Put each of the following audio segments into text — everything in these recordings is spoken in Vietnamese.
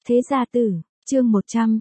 Thế gia tử, chương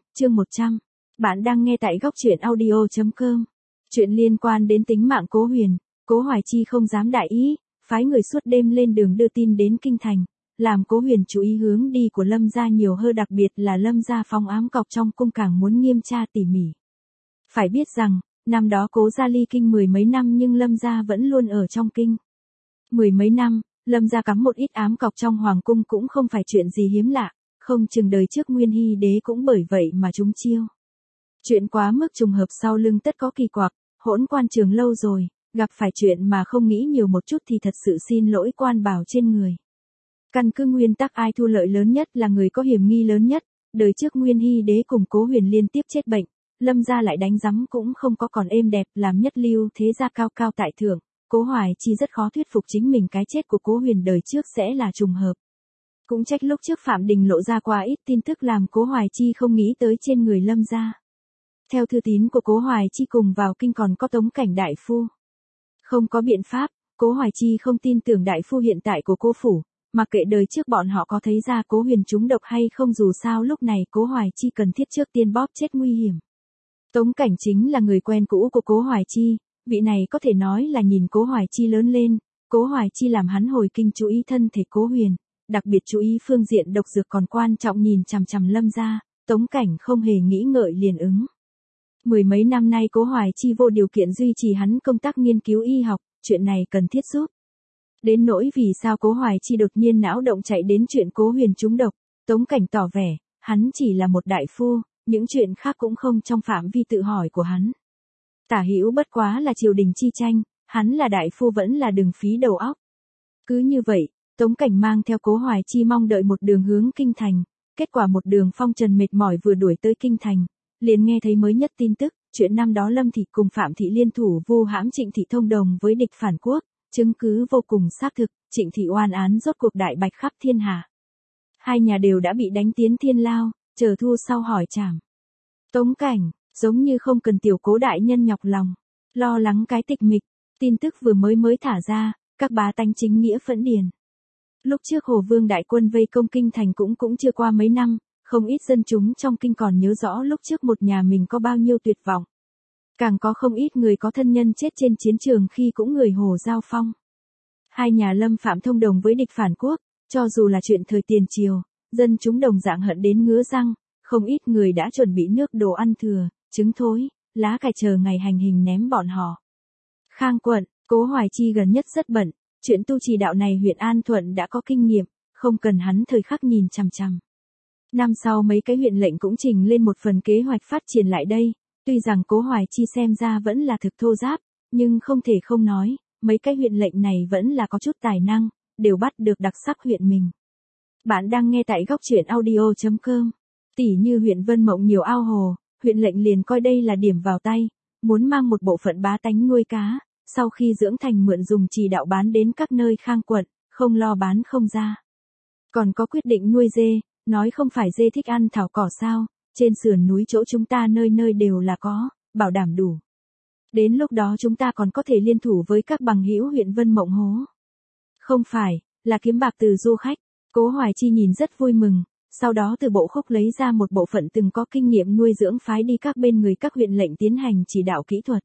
100. Bạn đang nghe tại góc truyện audio.com. Chuyện liên quan đến tính mạng Cố Huyền, Cố Hoài Chi không dám đại ý, phái người suốt đêm lên đường đưa tin đến kinh thành, làm Cố Huyền chú ý hướng đi của Lâm gia nhiều hơn, đặc biệt là Lâm gia phong ám cọc trong cung càng muốn nghiêm tra tỉ mỉ. Phải biết rằng, năm đó Cố gia ly kinh mười mấy năm nhưng Lâm gia vẫn luôn ở trong kinh. Mười mấy năm, Lâm gia cắm một ít ám cọc trong hoàng cung cũng không phải chuyện gì hiếm lạ, không chừng đời trước Nguyên Hy đế cũng bởi vậy mà trúng chiêu. Chuyện quá mức trùng hợp sau lưng tất có kỳ quặc, hỗn quan trường lâu rồi, gặp phải chuyện mà không nghĩ nhiều một chút thì thật sự xin lỗi quan bảo trên người. Căn cứ nguyên tắc ai thu lợi lớn nhất là người có hiểm nghi lớn nhất, đời trước Nguyên Hy đế cùng Cố Huyền liên tiếp chết bệnh, Lâm gia lại đánh giấm cũng không có còn êm đẹp, làm nhất lưu thế gia cao cao tại thượng, Cố Hoài Chi rất khó thuyết phục chính mình cái chết của Cố Huyền đời trước sẽ là trùng hợp. Cũng trách lúc trước Phạm Đình lộ ra quá ít tin tức làm Cố Hoài Chi không nghĩ tới trên người Lâm gia. Theo thư tín của Cố Hoài Chi cùng vào kinh còn có Tống Cảnh đại phu. Không có biện pháp, Cố Hoài Chi không tin tưởng đại phu hiện tại của Cố phủ, mặc kệ đời trước bọn họ có thấy ra Cố Huyền trúng độc hay không, dù sao lúc này Cố Hoài Chi cần thiết trước tiên bóp chết nguy hiểm. Tống Cảnh chính là người quen cũ của Cố Hoài Chi, vị này có thể nói là nhìn Cố Hoài Chi lớn lên, Cố Hoài Chi làm hắn hồi kinh chú ý thân thể Cố Huyền, đặc biệt chú ý phương diện độc dược, còn quan trọng nhìn chằm chằm Lâm gia, Tống Cảnh không hề nghĩ ngợi liền ứng. Mười mấy năm nay Cố Hoài Chi vô điều kiện duy trì hắn công tác nghiên cứu y học, chuyện này cần thiết giúp. Đến nỗi vì sao Cố Hoài Chi đột nhiên não động chạy đến chuyện Cố Huyền trúng độc, Tống Cảnh tỏ vẻ, hắn chỉ là một đại phu, những chuyện khác cũng không trong phạm vi tự hỏi của hắn. Tả hữu bất quá là triều đình chi tranh, hắn là đại phu vẫn là đừng phí đầu óc. Cứ như vậy, Tống Cảnh mang theo Cố Hoài Chi mong đợi một đường hướng kinh thành, kết quả một đường phong trần mệt mỏi vừa đuổi tới kinh thành, liền nghe thấy mới nhất tin tức, chuyện năm đó Lâm thị cùng Phạm thị liên thủ vu hãm Trịnh thị thông đồng với địch phản quốc, chứng cứ vô cùng xác thực, Trịnh thị oan án rốt cuộc đại bạch khắp thiên hạ. Hai nhà đều đã bị đánh tiến thiên lao, chờ thu sau hỏi trảm. Tống Cảnh, giống như không cần tiểu Cố đại nhân nhọc lòng, lo lắng cái tịch mịch, tin tức vừa mới thả ra, các bá tánh chính nghĩa phẫn điền. Lúc trước Hồ Vương đại quân vây công kinh thành cũng chưa qua mấy năm, không ít dân chúng trong kinh còn nhớ rõ lúc trước một nhà mình có bao nhiêu tuyệt vọng. Càng có không ít người có thân nhân chết trên chiến trường khi cũng người Hồ giao phong. Hai nhà Lâm Phạm thông đồng với địch phản quốc, cho dù là chuyện thời tiền triều, dân chúng đồng dạng hận đến ngứa răng, không ít người đã chuẩn bị nước đồ ăn thừa, trứng thối, lá cải chờ ngày hành hình ném bọn họ. Khang quận, Cố Hoài Chi gần nhất rất bận, chuyện tu trì đạo này huyện An Thuận đã có kinh nghiệm, không cần hắn thời khắc nhìn chằm chằm. Năm sau mấy cái huyện lệnh cũng trình lên một phần kế hoạch phát triển lại đây, tuy rằng Cố Hoài Chi xem ra vẫn là thực thô giáp, nhưng không thể không nói, mấy cái huyện lệnh này vẫn là có chút tài năng, đều bắt được đặc sắc huyện mình. Bạn đang nghe tại góc truyện audio.com. Tỉ như huyện Vân Mộng nhiều ao hồ, huyện lệnh liền coi đây là điểm vào tay, muốn mang một bộ phận bá tánh nuôi cá, sau khi dưỡng thành mượn dùng trì đạo bán đến các nơi Khang quận, không lo bán không ra. Còn có quyết định nuôi dê, nói không phải dê thích ăn thảo cỏ sao, trên sườn núi chỗ chúng ta nơi nơi đều là có, bảo đảm đủ. Đến lúc đó chúng ta còn có thể liên thủ với các bằng hữu huyện Vân Mộng hố. Không phải, là kiếm bạc từ du khách. Cố Hoài Chi nhìn rất vui mừng, sau đó từ bộ khúc lấy ra một bộ phận từng có kinh nghiệm nuôi dưỡng phái đi các bên người các huyện lệnh tiến hành chỉ đạo kỹ thuật.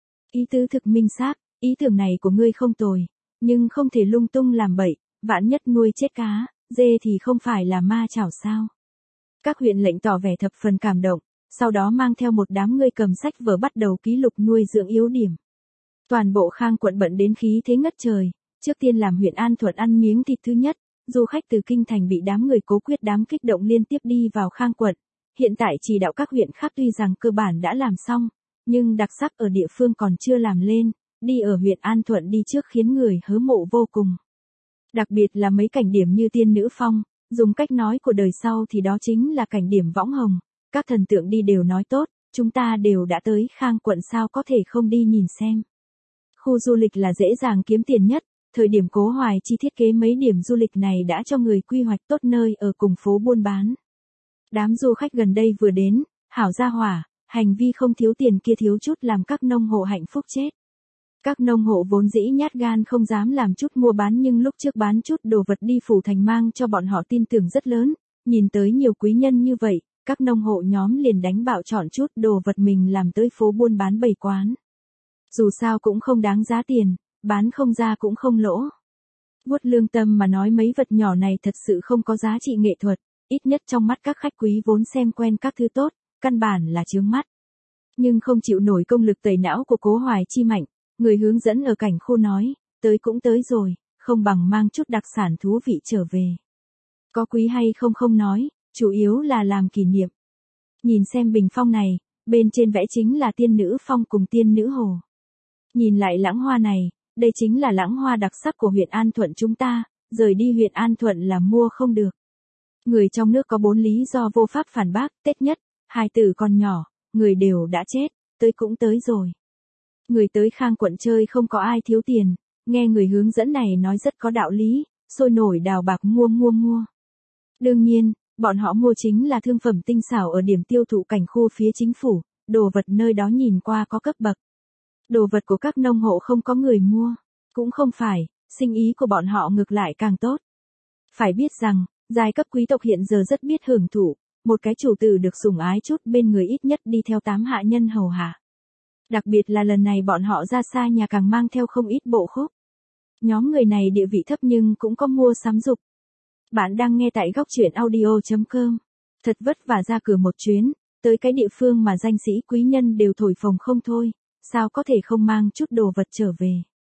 Ý tứ thực minh xác, ý tưởng này của ngươi không tồi, nhưng không thể lung tung làm bậy, vạn nhất nuôi chết cá, dê thì không phải là ma chảo sao. Các huyện lệnh tỏ vẻ thập phần cảm động, sau đó mang theo một đám người cầm sách vở bắt đầu ký lục nuôi dưỡng yếu điểm. Toàn bộ Khang quận bận đến khí thế ngất trời, trước tiên làm huyện An Thuận ăn miếng thịt thứ nhất, du khách từ kinh thành bị đám người Cố quyết đám kích động liên tiếp đi vào Khang quận. Hiện tại chỉ đạo các huyện khác tuy rằng cơ bản đã làm xong, nhưng đặc sắc ở địa phương còn chưa làm lên, đi ở huyện An Thuận đi trước khiến người hớ mộ vô cùng. Đặc biệt là mấy cảnh điểm như tiên nữ phong, dùng cách nói của đời sau thì đó chính là cảnh điểm võng hồng, các thần tượng đi đều nói tốt, chúng ta đều đã tới Khang quận sao có thể không đi nhìn xem. Khu du lịch là dễ dàng kiếm tiền nhất, thời điểm Cố Hoài Chi thiết kế mấy điểm du lịch này đã cho người quy hoạch tốt nơi ở cùng phố buôn bán. Đám du khách gần đây vừa đến, hảo gia hỏa, hành vi không thiếu tiền kia thiếu chút làm các nông hộ hạnh phúc chết. Các nông hộ vốn dĩ nhát gan không dám làm chút mua bán nhưng lúc trước bán chút đồ vật đi phủ thành mang cho bọn họ tin tưởng rất lớn, Nhìn tới nhiều quý nhân như vậy, các nông hộ nhóm liền đánh bạo chọn chút đồ vật mình làm tới phố buôn bán bày quán. Dù sao cũng không đáng giá tiền, bán không ra cũng không lỗ. Vuốt lương tâm mà nói mấy vật nhỏ này thật sự không có giá trị nghệ thuật, ít nhất trong mắt các khách quý vốn xem quen các thứ tốt, căn bản là chướng mắt. Nhưng không chịu nổi công lực tẩy não của Cố Hoài Chi mạnh, người hướng dẫn ở cảnh khu nói, tới cũng tới rồi, không bằng mang chút đặc sản thú vị trở về. Có quý hay không không nói, chủ yếu là làm kỷ niệm. Nhìn xem bình phong này, bên trên vẽ chính là tiên nữ phong cùng tiên nữ hồ. Nhìn lại lãng hoa này, đây chính là lãng hoa đặc sắc của huyện An Thuận chúng ta, rời đi huyện An Thuận là mua không được. Người trong nước có 4 lý do vô pháp phản bác, Tết nhất, hài tử còn nhỏ, người đều đã chết, tới cũng tới rồi. Người tới Khang quận chơi không có ai thiếu tiền, nghe người hướng dẫn này nói rất có đạo lý, sôi nổi đào bạc mua. Đương nhiên, bọn họ mua chính là thương phẩm tinh xảo ở điểm tiêu thụ cảnh khu phía chính phủ, đồ vật nơi đó nhìn qua có cấp bậc. Đồ vật của các nông hộ không có người mua, cũng không phải, sinh ý của bọn họ ngược lại càng tốt. Phải biết rằng, giai cấp quý tộc hiện giờ rất biết hưởng thụ, một cái chủ tử được sủng ái chút bên người ít nhất đi theo 8 hạ nhân hầu hạ. Đặc biệt là lần này bọn họ ra xa nhà càng mang theo không ít bộ khúc. Nhóm người này địa vị thấp nhưng cũng có mua sắm dục. Bạn đang nghe tại góc truyện audio.com. Thật vất vả ra cửa một chuyến, tới cái địa phương mà danh sĩ quý nhân đều thổi phồng không thôi, sao có thể không mang chút đồ vật trở về.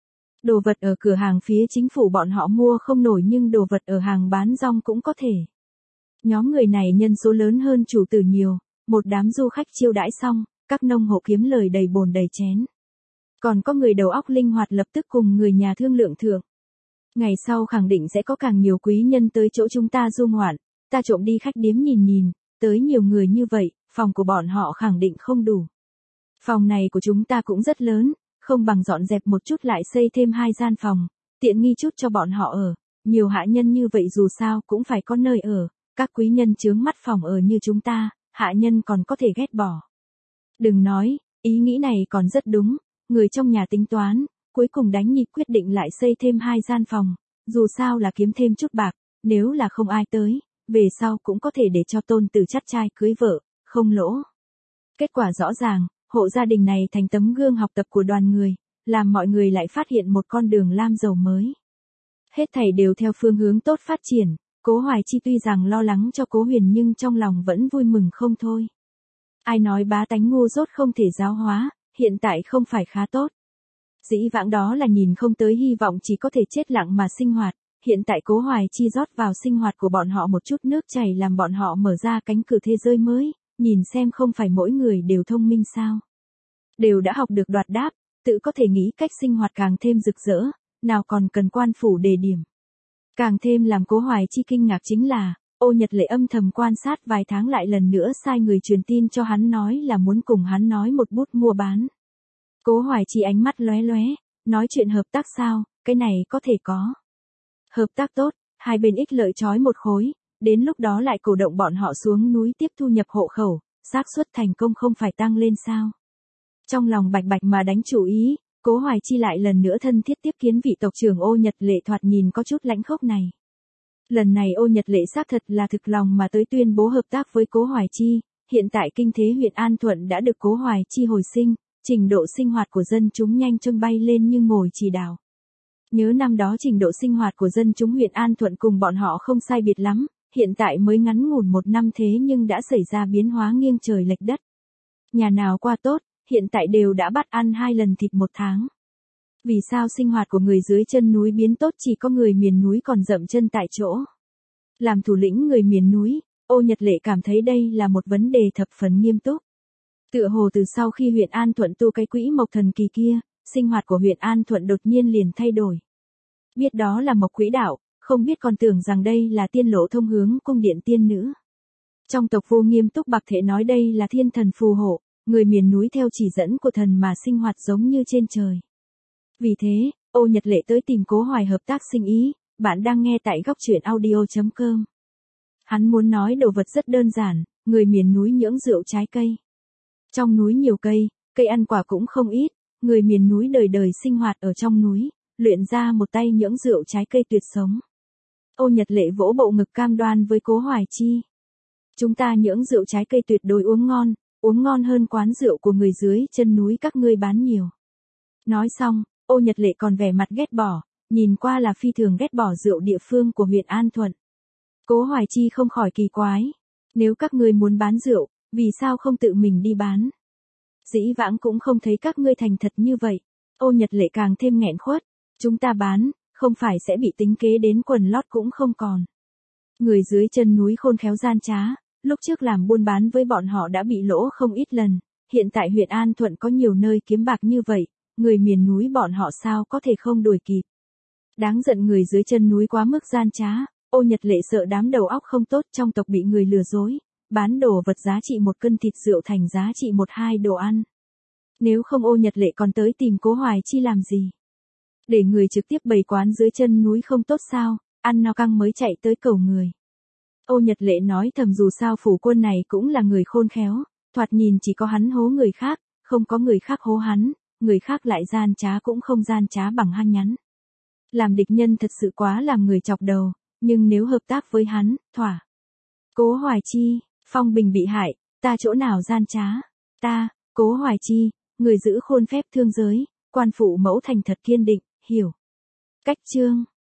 Đồ vật ở cửa hàng phía chính phủ bọn họ mua không nổi nhưng đồ vật ở hàng bán rong cũng có thể. Nhóm người này nhân số lớn hơn chủ tử nhiều, một đám du khách chiêu đãi xong, các nông hộ kiếm lời đầy bồn đầy chén. Còn có người đầu óc linh hoạt lập tức cùng người nhà thương lượng thượng. Ngày sau khẳng định sẽ có càng nhiều quý nhân tới chỗ chúng ta du ngoạn, ta trộm đi khách điếm nhìn, tới nhiều người như vậy, phòng của bọn họ khẳng định không đủ. Phòng này của chúng ta cũng rất lớn, không bằng dọn dẹp một chút lại xây thêm 2 gian phòng, tiện nghi chút cho bọn họ ở, nhiều hạ nhân như vậy dù sao cũng phải có nơi ở, các quý nhân chướng mắt phòng ở như chúng ta, hạ nhân còn có thể ghét bỏ. Đừng nói, ý nghĩ này còn rất đúng, người trong nhà tính toán, cuối cùng đánh nhịp quyết định lại xây thêm 2 gian phòng, dù sao là kiếm thêm chút bạc, nếu là không ai tới, về sau cũng có thể để cho tôn tử chắt trai cưới vợ, không lỗ. Kết quả rõ ràng, hộ gia đình này thành tấm gương học tập của đoàn người, làm mọi người lại phát hiện một con đường lam dầu mới. Hết thảy đều theo phương hướng tốt phát triển, Cố Hoài Chi tuy rằng lo lắng cho Cố Huyền nhưng trong lòng vẫn vui mừng không thôi. Ai nói bá tánh ngu dốt không thể giáo hóa, hiện tại không phải khá tốt. Dĩ vãng đó là nhìn không tới hy vọng chỉ có thể chết lặng mà sinh hoạt, hiện tại Cố Hoài Chi rót vào sinh hoạt của bọn họ một chút nước chảy làm bọn họ mở ra cánh cửa thế giới mới, nhìn xem không phải mỗi người đều thông minh sao. Đều đã học được đoạt đáp, tự có thể nghĩ cách sinh hoạt càng thêm rực rỡ, nào còn cần quan phủ đề điểm. Càng thêm làm Cố Hoài Chi kinh ngạc chính là, Ô Nhật Lệ âm thầm quan sát vài tháng lại lần nữa sai người truyền tin cho hắn nói là muốn cùng hắn nói một bút mua bán. Cố Hoài Chi ánh mắt lóe lóe, nói chuyện hợp tác sao, cái này có thể có. Hợp tác tốt, hai bên ích lợi chói một khối, đến lúc đó lại cổ động bọn họ xuống núi tiếp thu nhập hộ khẩu, xác suất thành công không phải tăng lên sao. Trong lòng bạch bạch mà đánh chủ ý, Cố Hoài Chi lại lần nữa thân thiết tiếp kiến vị tộc trưởng Ô Nhật Lệ thoạt nhìn có chút lãnh khốc này. Lần này Ô Nhật Lệ xác thật là thực lòng mà tới tuyên bố hợp tác với Cố Hoài Chi, hiện tại kinh thế huyện An Thuận đã được Cố Hoài Chi hồi sinh, trình độ sinh hoạt của dân chúng nhanh chóng bay lên như ngồi chì đào. Nhớ năm đó trình độ sinh hoạt của dân chúng huyện An Thuận cùng bọn họ không sai biệt lắm, hiện tại mới ngắn ngủn một năm thế nhưng đã xảy ra biến hóa nghiêng trời lệch đất. Nhà nào qua tốt, hiện tại đều đã bắt ăn 2 lần thịt một tháng. Vì sao sinh hoạt của người dưới chân núi biến tốt chỉ có người miền núi còn dậm chân tại chỗ? Làm thủ lĩnh người miền núi, Ô Nhật Lệ cảm thấy đây là một vấn đề thập phần nghiêm túc. Tựa hồ từ sau khi huyện An Thuận tu cái quỹ mộc thần kỳ kia, sinh hoạt của huyện An Thuận đột nhiên liền thay đổi. Biết đó là mộc quỹ đạo, không biết còn tưởng rằng đây là tiên lộ thông hướng cung điện tiên nữ. Trong tộc Vô nghiêm túc bạc thể nói đây là thiên thần phù hộ, người miền núi theo chỉ dẫn của thần mà sinh hoạt giống như trên trời. Vì thế, Ô Nhật Lệ tới tìm Cố Hoài hợp tác sinh ý, bạn đang nghe tại góc truyện audio.com. Hắn muốn nói đồ vật rất đơn giản, người miền núi nhưỡng rượu trái cây. Trong núi nhiều cây, cây ăn quả cũng không ít, người miền núi đời đời sinh hoạt ở trong núi, luyện ra một tay nhưỡng rượu trái cây tuyệt sống. Ô Nhật Lệ vỗ bộ ngực cam đoan với Cố Hoài Chi. Chúng ta nhưỡng rượu trái cây tuyệt đối uống ngon hơn quán rượu của người dưới chân núi các ngươi bán nhiều. Nói xong, Ô Nhật Lệ còn vẻ mặt ghét bỏ, nhìn qua là phi thường ghét bỏ rượu địa phương của huyện An Thuận. Cố Hoài Chi không khỏi kỳ quái. Nếu các ngươi muốn bán rượu, vì sao không tự mình đi bán? Dĩ vãng cũng không thấy các ngươi thành thật như vậy. Ô Nhật Lệ càng thêm nghẹn khuất. Chúng ta bán, không phải sẽ bị tính kế đến quần lót cũng không còn. Người dưới chân núi khôn khéo gian trá, lúc trước làm buôn bán với bọn họ đã bị lỗ không ít lần. Hiện tại huyện An Thuận có nhiều nơi kiếm bạc như vậy, người miền núi bọn họ sao có thể không đuổi kịp. Đáng giận người dưới chân núi quá mức gian trá. Ô Nhật Lệ sợ đám đầu óc không tốt trong tộc bị người lừa dối, bán đồ vật giá trị 1 cân thịt rượu thành giá trị 1-2 đồ ăn. Nếu không Ô Nhật Lệ còn tới tìm Cố Hoài Chi làm gì? Để người trực tiếp bày quán dưới chân núi không tốt sao, ăn no căng mới chạy tới cầu người. Ô Nhật Lệ nói thầm dù sao phủ quân này cũng là người khôn khéo, thoạt nhìn chỉ có hắn hố người khác, không có người khác hố hắn, người khác lại gian trá cũng không gian trá bằng hăng nhắn. Làm địch nhân thật sự quá làm người chọc đầu, nhưng nếu hợp tác với hắn, thỏa. Cố Hoài Chi, Phong Bình bị hại, ta chỗ nào gian trá? Ta, Cố Hoài Chi, người giữ khôn phép thương giới, quan phụ mẫu thành thật kiên định, hiểu. Cách chương